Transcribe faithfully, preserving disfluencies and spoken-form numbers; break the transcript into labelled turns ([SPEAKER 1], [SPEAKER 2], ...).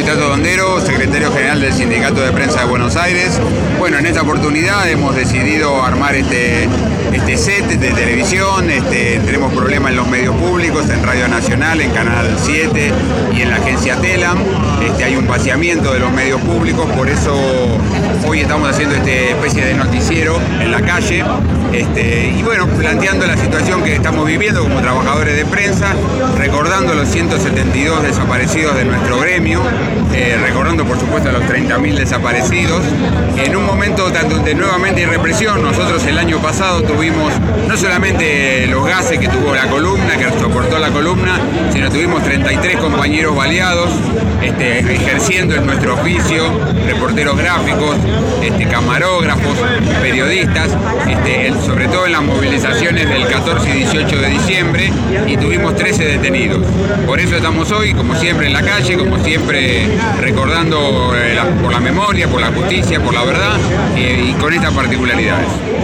[SPEAKER 1] Tato Dondero, secretario general del Sindicato de Prensa de Buenos Aires. Bueno, en esta oportunidad hemos decidido armar este, este set de televisión. Este, tenemos problemas en los medios públicos, en Radio Nacional, en Canal siete y en la agencia Telam. Este, hay un vaciamiento de los medios públicos, por eso hoy estamos haciendo esta especie de noticiero en la calle. Este, y bueno, planteando la situación que estamos viviendo como trabajadores de prensa, recordando los ciento setenta y dos desaparecidos de nuestro gremio, eh, recordando por supuesto a los treinta mil desaparecidos, en un momento donde nuevamente hay represión. Nosotros el año pasado tuvimos no solamente los gases que tuvo la columna, que soportó la columna, sino tuvimos treinta y tres compañeros baleados, este, ejerciendo en nuestro oficio, reporteros gráficos, este, camarógrafos, periodistas, este, el, sobre todo en las movilizaciones del catorce y dieciocho de diciembre, y tuvimos trece detenidos. Por eso estamos hoy, como siempre, en la calle, como siempre, recordando eh, la, por la memoria, por la justicia, por la verdad, eh, y con estas particularidades.